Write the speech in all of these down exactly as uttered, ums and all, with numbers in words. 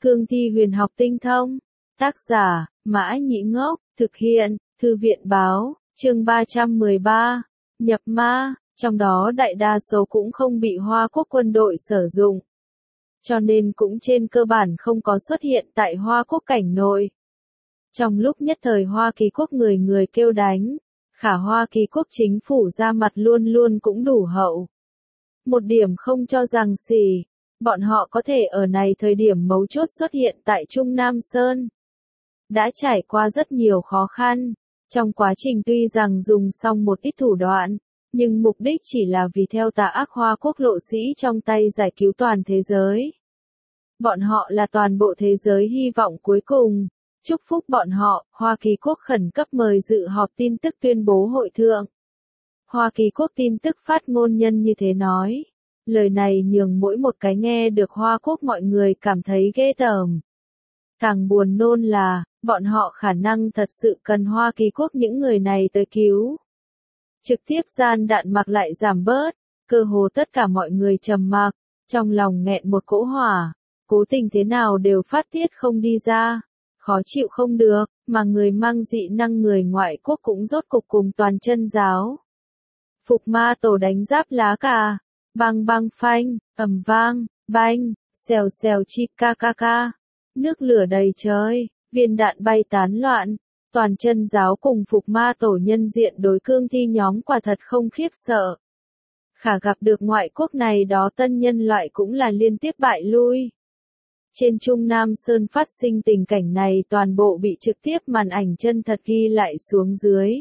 Cương thi huyền học tinh thông. Tác giả, Mã Nhĩ Ngốc, thực hiện, Thư viện báo, chương ba trăm mười ba, nhập ma, trong đó đại đa số cũng không bị Hoa Quốc quân đội sử dụng. Cho nên cũng trên cơ bản không có xuất hiện tại Hoa Quốc cảnh nội. Trong lúc nhất thời Hoa Kỳ Quốc người người kêu đánh, khả Hoa Kỳ Quốc chính phủ ra mặt luôn luôn cũng đủ hậu. Một điểm không cho rằng xỉ, bọn họ có thể ở này thời điểm mấu chốt xuất hiện tại Trung Nam Sơn. Đã trải qua rất nhiều khó khăn, trong quá trình tuy rằng dùng xong một ít thủ đoạn, nhưng mục đích chỉ là vì theo tà ác Hoa Quốc lộ sĩ trong tay giải cứu toàn thế giới. Bọn họ là toàn bộ thế giới hy vọng cuối cùng. Chúc phúc bọn họ, Hoa Kỳ Quốc khẩn cấp mời dự họp tin tức tuyên bố hội thượng. Hoa Kỳ Quốc tin tức phát ngôn nhân như thế nói. Lời này nhường mỗi một cái nghe được Hoa Quốc mọi người cảm thấy ghê tởm. Càng buồn nôn là, bọn họ khả năng thật sự cần Hoa Kỳ Quốc những người này tới cứu. Trực tiếp gian đạn mặc lại giảm bớt, cơ hồ tất cả mọi người trầm mặc, trong lòng nghẹn một cỗ hỏa, cố tình thế nào đều phát tiết không đi ra. Khó chịu không được, mà người mang dị năng người ngoại quốc cũng rốt cục cùng toàn chân giáo. Phục ma tổ đánh giáp lá cà, băng băng phanh, ầm vang, banh, xèo xèo chi ca ca ca. Nước lửa đầy trời, viên đạn bay tán loạn, toàn chân giáo cùng phục ma tổ nhân diện đối cương thi nhóm quả thật không khiếp sợ. Khả gặp được ngoại quốc này đó tân nhân loại cũng là liên tiếp bại lui. Trên Trung Nam Sơn phát sinh tình cảnh này toàn bộ bị trực tiếp màn ảnh chân thật ghi lại xuống dưới.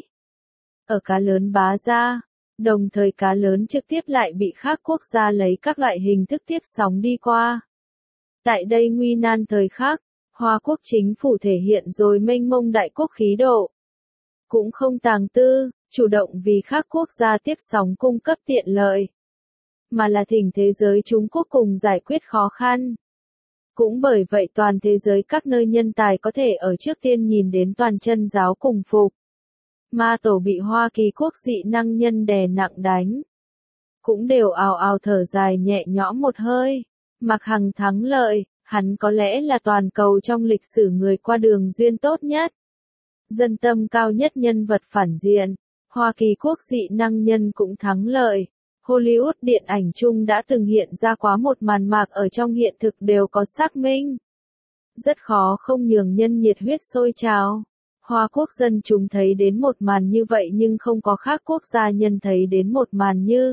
Ở cá lớn bá ra, đồng thời cá lớn trực tiếp lại bị khác quốc gia lấy các loại hình thức tiếp sóng đi qua. Tại đây nguy nan thời khắc, Hoa Quốc chính phủ thể hiện rồi mênh mông đại quốc khí độ. Cũng không tàng tư, chủ động vì khác quốc gia tiếp sóng cung cấp tiện lợi. Mà là thỉnh thế giới Trung Quốc cùng giải quyết khó khăn. Cũng bởi vậy toàn thế giới các nơi nhân tài có thể ở trước tiên nhìn đến toàn chân giáo cùng phục. Ma tổ bị Hoa Kỳ Quốc dị năng nhân đè nặng đánh. Cũng đều ào ào thở dài nhẹ nhõm một hơi. Mạc Hằng thắng lợi, hắn có lẽ là toàn cầu trong lịch sử người qua đường duyên tốt nhất. Dân tâm cao nhất nhân vật phản diện, Hoa Kỳ Quốc dị năng nhân cũng thắng lợi. Hollywood điện ảnh chung đã từng hiện ra quá một màn mạc ở trong hiện thực đều có xác minh. Rất khó không nhường nhân nhiệt huyết sôi trào. Hoa Quốc dân chúng thấy đến một màn như vậy nhưng không có khác quốc gia nhân thấy đến một màn như.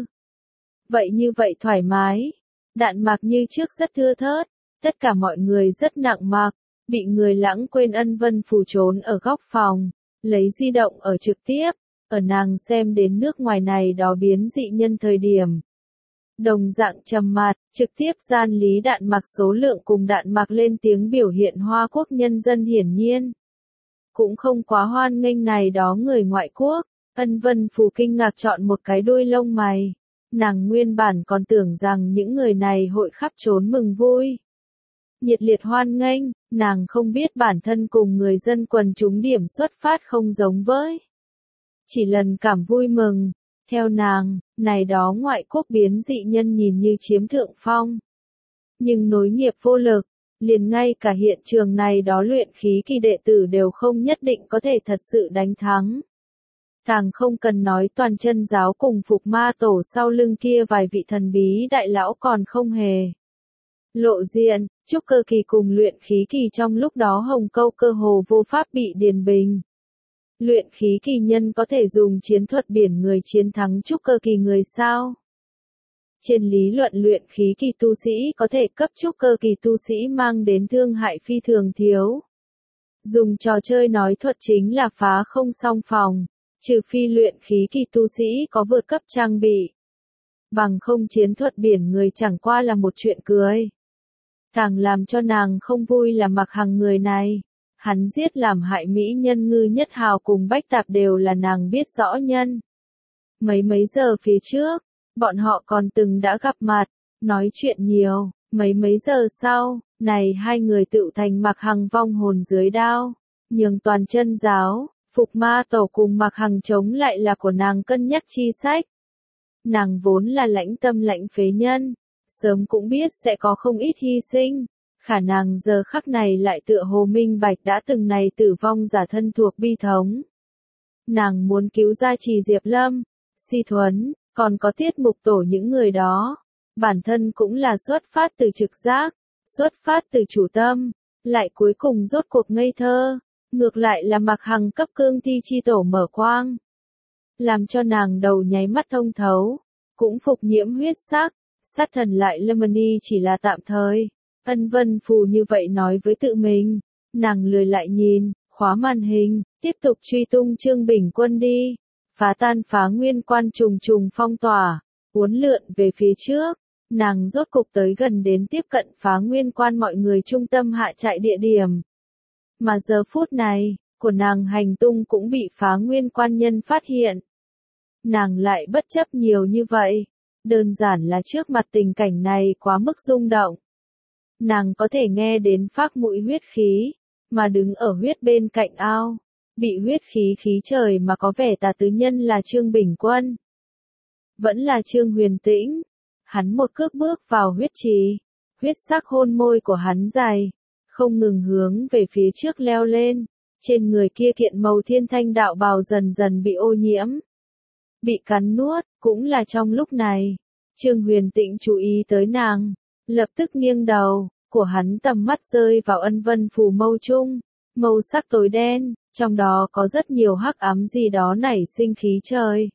Vậy như vậy thoải mái. Đạn mạc như trước rất thưa thớt. Tất cả mọi người rất nặng mạc. Bị người lãng quên ân vân phù trốn ở góc phòng. Lấy di động ở trực tiếp. Ở nàng xem đến nước ngoài này đó biến dị nhân thời điểm. Đồng dạng trầm mặt, trực tiếp gian lý đạn mặc số lượng cùng đạn mặc lên tiếng biểu hiện Hoa Quốc nhân dân hiển nhiên. Cũng không quá hoan nghênh này đó người ngoại quốc, ân vân phù kinh ngạc chọn một cái đuôi lông mày. Nàng nguyên bản còn tưởng rằng những người này hội khắp trốn mừng vui. Nhiệt liệt hoan nghênh, nàng không biết bản thân cùng người dân quần chúng điểm xuất phát không giống với. Chỉ lần cảm vui mừng, theo nàng, này đó ngoại quốc biến dị nhân nhìn như chiếm thượng phong. Nhưng nối nghiệp vô lực, liền ngay cả hiện trường này đó luyện khí kỳ đệ tử đều không nhất định có thể thật sự đánh thắng. Càng không cần nói toàn chân giáo cùng phục ma tổ sau lưng kia vài vị thần bí đại lão còn không hề. Lộ diện, trúc cơ kỳ cùng luyện khí kỳ trong lúc đó Hồng Câu cơ hồ vô pháp bị điền bình. Luyện khí kỳ nhân có thể dùng chiến thuật biển người chiến thắng trúc cơ kỳ người sao? Trên lý luận luyện khí kỳ tu sĩ có thể cấp trúc cơ kỳ tu sĩ mang đến thương hại phi thường thiếu. Dùng trò chơi nói thuật chính là phá không song phòng, trừ phi luyện khí kỳ tu sĩ có vượt cấp trang bị. Bằng không chiến thuật biển người chẳng qua là một chuyện cười. Càng làm cho nàng không vui là Mạc Hằng người này. Hắn giết làm hại mỹ nhân Ngư Nhất Hào cùng Bách Tạp đều là nàng biết rõ nhân. Mấy mấy giờ phía trước, bọn họ còn từng đã gặp mặt, nói chuyện nhiều, mấy mấy giờ sau, này hai người tự thành Mạc Hằng vong hồn dưới đao, nhường toàn chân giáo, phục ma tổ cùng Mạc Hằng chống lại là của nàng cân nhắc chi sách. Nàng vốn là lãnh tâm lãnh phế nhân, sớm cũng biết sẽ có không ít hy sinh. Khả nàng giờ khắc này lại tựa hồ minh bạch đã từng này tử vong giả thân thuộc bi thống. Nàng muốn cứu gia trì Diệp Lâm, Si Thuấn, còn có Tiết Mục Tổ những người đó. Bản thân cũng là xuất phát từ trực giác, xuất phát từ chủ tâm, lại cuối cùng rốt cuộc ngây thơ. Ngược lại là Mạc Hằng cấp cương thi chi tổ mở quang. Làm cho nàng đầu nháy mắt thông thấu, cũng phục nhiễm huyết sắc, sát thần lại Lemony chỉ là tạm thời. Ân Vân Phù như vậy nói với tự mình, nàng lười lại nhìn, khóa màn hình, tiếp tục truy tung Trương Bình Quân đi, phá tan phá nguyên quan trùng trùng phong tỏa, uốn lượn về phía trước, nàng rốt cục tới gần đến tiếp cận phá nguyên quan mọi người trung tâm hạ trại địa điểm. Mà giờ phút này, của nàng hành tung cũng bị phá nguyên quan nhân phát hiện. Nàng lại bất chấp nhiều như vậy, đơn giản là trước mặt tình cảnh này quá mức rung động. Nàng có thể nghe đến phác mũi huyết khí, mà đứng ở huyết bên cạnh ao, bị huyết khí khí trời mà có vẻ tà tứ nhân là Trương Bình Quân. Vẫn là Trương Huyền Tĩnh, hắn một cước bước vào huyết trì, huyết sắc hôn môi của hắn dài, không ngừng hướng về phía trước leo lên, trên người kia kiện màu thiên thanh đạo bào dần dần bị ô nhiễm, bị cắn nuốt, cũng là trong lúc này, Trương Huyền Tĩnh chú ý tới nàng, lập tức nghiêng đầu, của hắn tầm mắt rơi vào Ân Vân Phù mâu chung, màu sắc tối đen, trong đó có rất nhiều hắc ám gì đó nảy sinh khí trời.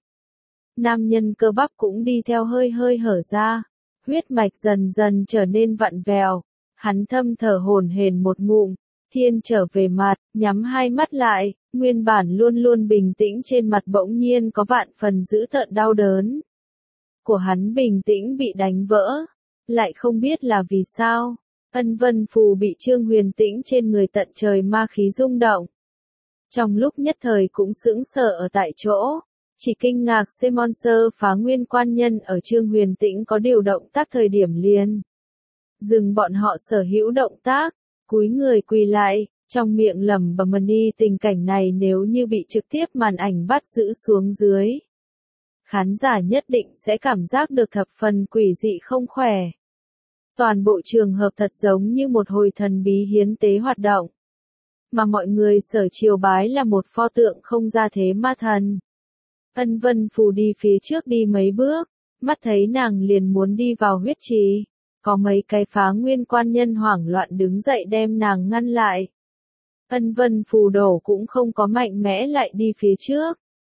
Nam nhân cơ bắp cũng đi theo hơi hơi hở ra, huyết mạch dần dần trở nên vặn vẹo, hắn thâm thở hổn hển một ngụm, thiên trở về mặt, nhắm hai mắt lại, nguyên bản luôn luôn bình tĩnh trên mặt bỗng nhiên có vạn phần dữ tợn đau đớn. Của hắn bình tĩnh bị đánh vỡ, lại không biết là vì sao, Ân Vân Phù bị Trương Huyền Tĩnh trên người tận trời ma khí rung động. Trong lúc nhất thời cũng sững sờ ở tại chỗ, chỉ kinh ngạc Semonser phá nguyên quan nhân ở Trương Huyền Tĩnh có điều động tác thời điểm liền. Dừng bọn họ sở hữu động tác, cúi người quỳ lại, trong miệng lẩm bẩm đi tình cảnh này nếu như bị trực tiếp màn ảnh bắt giữ xuống dưới. Khán giả nhất định sẽ cảm giác được thập phần quỷ dị không khỏe. Toàn bộ trường hợp thật giống như một hồi thần bí hiến tế hoạt động. Mà mọi người sở triều bái là một pho tượng không ra thế ma thần. Ân Vân Phù đi phía trước đi mấy bước, mắt thấy nàng liền muốn đi vào huyết trì. Có mấy cái phá nguyên quan nhân hoảng loạn đứng dậy đem nàng ngăn lại. Ân Vân Phù đổ cũng không có mạnh mẽ lại đi phía trước.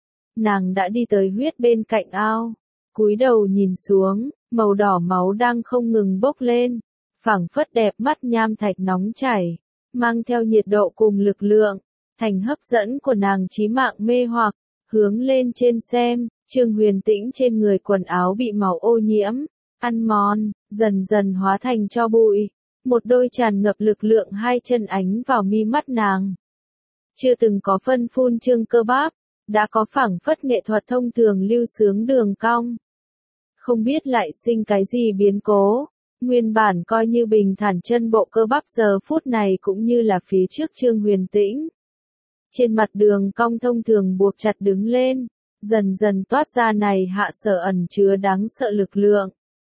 Nàng đã đi tới huyết bên cạnh ao, cúi đầu nhìn xuống, màu đỏ máu đang không ngừng bốc lên, phảng phất đẹp mắt nham thạch nóng chảy, mang theo nhiệt độ cùng lực lượng, thành hấp dẫn của nàng chí mạng mê hoặc, hướng lên trên xem, Trương Huyền Tĩnh trên người quần áo bị màu ô nhiễm, ăn mòn, dần dần hóa thành tro bụi, một đôi tràn ngập lực lượng hai chân ánh vào mi mắt nàng. Chưa từng có phân phun trương cơ bắp, đã có phảng phất nghệ thuật thông thường lưu sướng đường cong. Không biết lại sinh cái gì biến cố, nguyên bản coi như bình thản chân bộ cơ bắp giờ phút này cũng như là phía trước Trương Huyền Tĩnh. Trên mặt đường cong thông thường buộc chặt đứng lên, dần dần toát ra này hạ sở ẩn chứa đáng sợ lực lượng.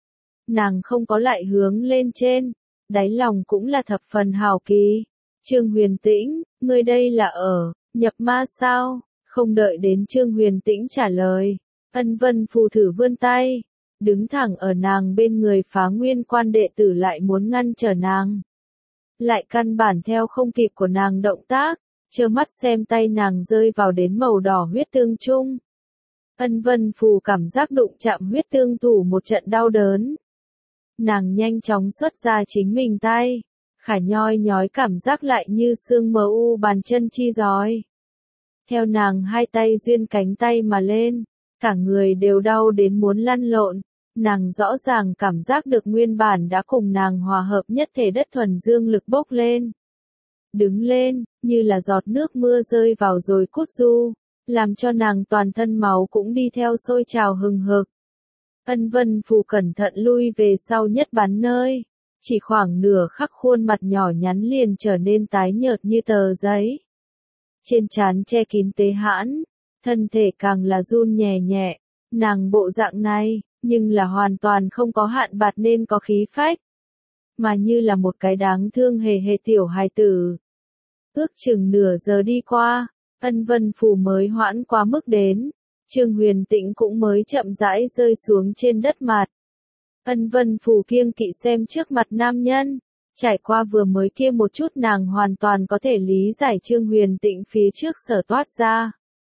Nàng không có lại hướng lên trên, đáy lòng cũng là thập phần hào kỳ. Trương Huyền Tĩnh, ngươi đây là ở, nhập ma sao? Không đợi đến Trương Huyền Tĩnh trả lời, Ân Vân Phù thử vươn tay, đứng thẳng ở nàng bên người phá nguyên quan đệ tử lại muốn ngăn trở nàng. Lại căn bản theo không kịp của nàng động tác, trơ mắt xem tay nàng rơi vào đến màu đỏ huyết tương chung. Ân Vân Phù cảm giác đụng chạm huyết tương thủ một trận đau đớn. Nàng nhanh chóng xuất ra chính mình tay, khả nhoi nhói cảm giác lại như xương mờ u bàn chân chi giói. Theo nàng hai tay duyên cánh tay mà lên, cả người đều đau đến muốn lăn lộn, nàng rõ ràng cảm giác được nguyên bản đã cùng nàng hòa hợp nhất thể đất thuần dương lực bốc lên. Đứng lên, như là giọt nước mưa rơi vào rồi cút du, làm cho nàng toàn thân máu cũng đi theo sôi trào hừng hực. Ân Vân Phù cẩn thận lui về sau nhất bắn nơi, chỉ khoảng nửa khắc khuôn mặt nhỏ nhắn liền trở nên tái nhợt như tờ giấy. Trên trán che kín tế hãn, thân thể càng là run nhẹ nhẹ, nàng bộ dạng này, nhưng là hoàn toàn không có hạn bạt nên có khí phách. mà như là một cái đáng thương hề hề tiểu hài tử. Ước chừng nửa giờ đi qua, Ân Vân Phù mới hoãn quá mức đến, Trương Huyền Tĩnh cũng mới chậm rãi rơi xuống trên đất mặt. Ân Vân Phù kiêng kỵ xem trước mặt nam nhân, trải qua vừa mới kia một chút nàng hoàn toàn có thể lý giải Trương Huyền Tĩnh phía trước sở toát ra.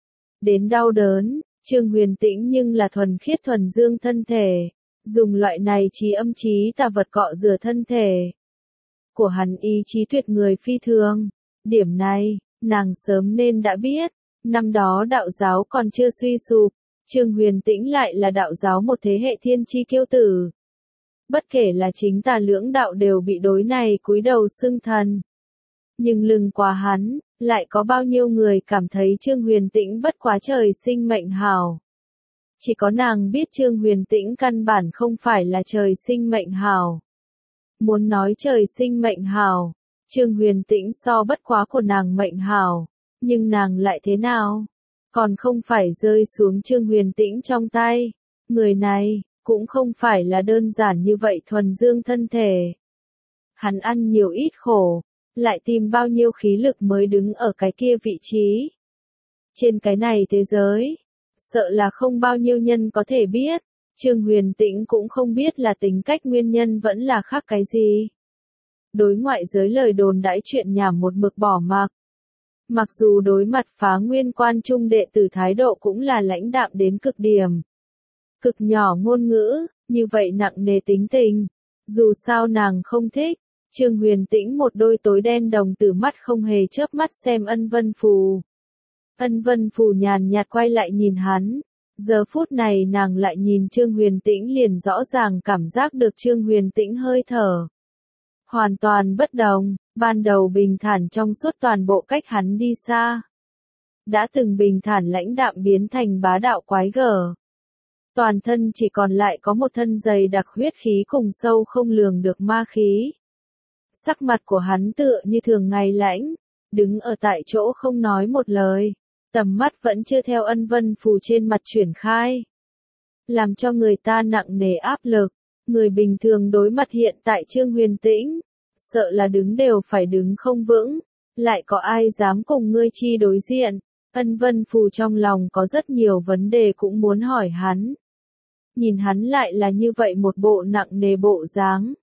Đến đau đớn, Trương Huyền Tĩnh nhưng là thuần khiết thuần dương thân thể, dùng loại này trí âm trí tà vật cọ rửa thân thể của hắn, ý chí tuyệt người phi thường. Điểm này, nàng sớm nên đã biết, năm đó đạo giáo còn chưa suy sụp, Trương Huyền Tĩnh lại là đạo giáo một thế hệ thiên chi kiêu tử. Bất kể là chính tà lưỡng đạo đều bị đối này cúi đầu xưng thần. Nhưng lưng quá hắn, lại có bao nhiêu người cảm thấy Trương Huyền Tĩnh bất quá trời sinh mệnh hảo. Chỉ có nàng biết Trương Huyền Tĩnh căn bản không phải là trời sinh mệnh hảo. Muốn nói trời sinh mệnh hảo, Trương Huyền Tĩnh so bất quá của nàng mệnh hảo, nhưng nàng lại thế nào? Còn không phải rơi xuống Trương Huyền Tĩnh trong tay. Người này, cũng không phải là đơn giản như vậy thuần dương thân thể. Hắn ăn nhiều ít khổ, lại tìm bao nhiêu khí lực mới đứng ở cái kia vị trí. Trên cái này thế giới, sợ là không bao nhiêu nhân có thể biết, Trương Huyền Tĩnh cũng không biết là tính cách nguyên nhân vẫn là khác cái gì. Đối ngoại giới lời đồn đãi chuyện nhảm một mực bỏ mặc. Mặc dù đối mặt Phá Nguyên Quan trung đệ tử thái độ cũng là lãnh đạm đến cực điểm. Cực nhỏ ngôn ngữ, như vậy nặng nề tính tình. Dù sao nàng không thích, Trương Huyền Tĩnh một đôi tối đen đồng tử mắt không hề chớp mắt xem Ân Vân Phù. Ân Vân Phù nhàn nhạt quay lại nhìn hắn. Giờ phút này nàng lại nhìn Trương Huyền Tĩnh liền rõ ràng cảm giác được Trương Huyền Tĩnh hơi thở. Hoàn toàn bất đồng, ban đầu bình thản trong suốt toàn bộ cách hắn đi xa. Đã từng bình thản lãnh đạm biến thành bá đạo quái gở. Toàn thân chỉ còn lại có một thân dày đặc huyết khí cùng sâu không lường được ma khí. Sắc mặt của hắn tựa như thường ngày lãnh, đứng ở tại chỗ không nói một lời, tầm mắt vẫn chưa theo Ân Vân Phù trên mặt chuyển khai. Làm cho người ta nặng nề áp lực, người bình thường đối mặt hiện tại Trương Huyền Tĩnh, sợ là đứng đều phải đứng không vững, lại có ai dám cùng ngươi chi đối diện. Ân Vân Phù trong lòng có rất nhiều vấn đề cũng muốn hỏi hắn. Nhìn hắn lại là như vậy một bộ nặng nề bộ dáng.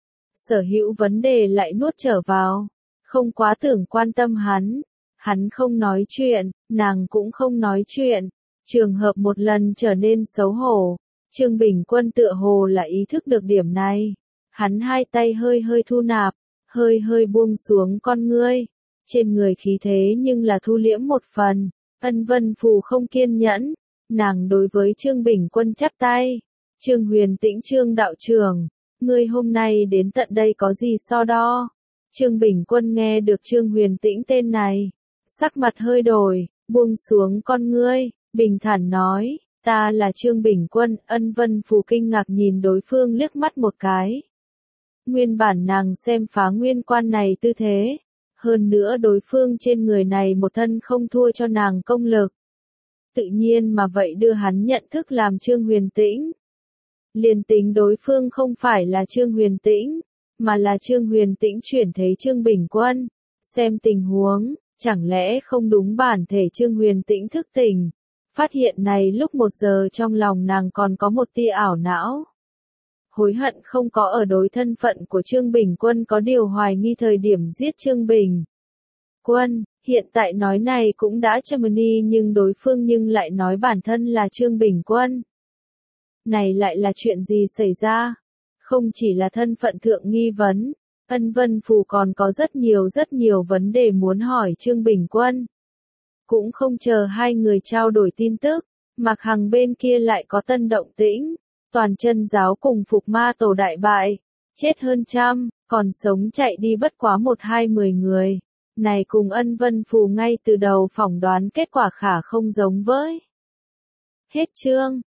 Sở hữu vấn đề lại nuốt trở vào, không quá tưởng quan tâm hắn. Hắn không nói chuyện, nàng cũng không nói chuyện. Trường hợp một lần trở nên xấu hổ. Trương Bình Quân tựa hồ là ý thức được điểm này. Hắn hai tay hơi hơi thu nạp, hơi hơi buông xuống con ngươi. Trên người khí thế nhưng là thu liễm một phần. Ân Vân Phù không kiên nhẫn. Nàng đối với Trương Bình Quân chắp tay. Trương Huyền Tĩnh Trương đạo trưởng, ngươi hôm nay đến tận đây có gì so đo? Trương Bình Quân nghe được Trương Huyền Tĩnh tên này, sắc mặt hơi đổi, buông xuống con ngươi, bình thản nói, ta là Trương Bình Quân. Ân Vân Phù kinh ngạc nhìn đối phương liếc mắt một cái. Nguyên bản nàng xem Phá Nguyên Quan này tư thế, hơn nữa đối phương trên người này một thân không thua cho nàng công lực. Tự nhiên mà vậy đưa hắn nhận thức làm Trương Huyền Tĩnh. Liền tính đối phương không phải là Trương Huyền Tĩnh, mà là Trương Huyền Tĩnh chuyển thế Trương Bình Quân. Xem tình huống, chẳng lẽ không đúng bản thể Trương Huyền Tĩnh thức tỉnh. Phát hiện này lúc một giờ trong lòng nàng còn có một tia ảo não. Hối hận không có ở đối thân phận của Trương Bình Quân có điều hoài nghi thời điểm giết Trương Bình Quân. Hiện tại nói này cũng đã châm ni nhưng đối phương nhưng lại nói bản thân là Trương Bình Quân. Này lại là chuyện gì xảy ra? Không chỉ là thân phận thượng nghi vấn, Ân Vân Phù còn có rất nhiều rất nhiều vấn đề muốn hỏi Trương Bình Quân. Cũng không chờ hai người trao đổi tin tức, Mạc Hằng bên kia lại có tân động tĩnh. Toàn chân giáo cùng Phục Ma Tổ đại bại, chết hơn trăm, còn sống chạy đi bất quá một hai mười người. Này cùng Ân Vân Phù ngay từ đầu phỏng đoán kết quả khả không giống với. Hết chương.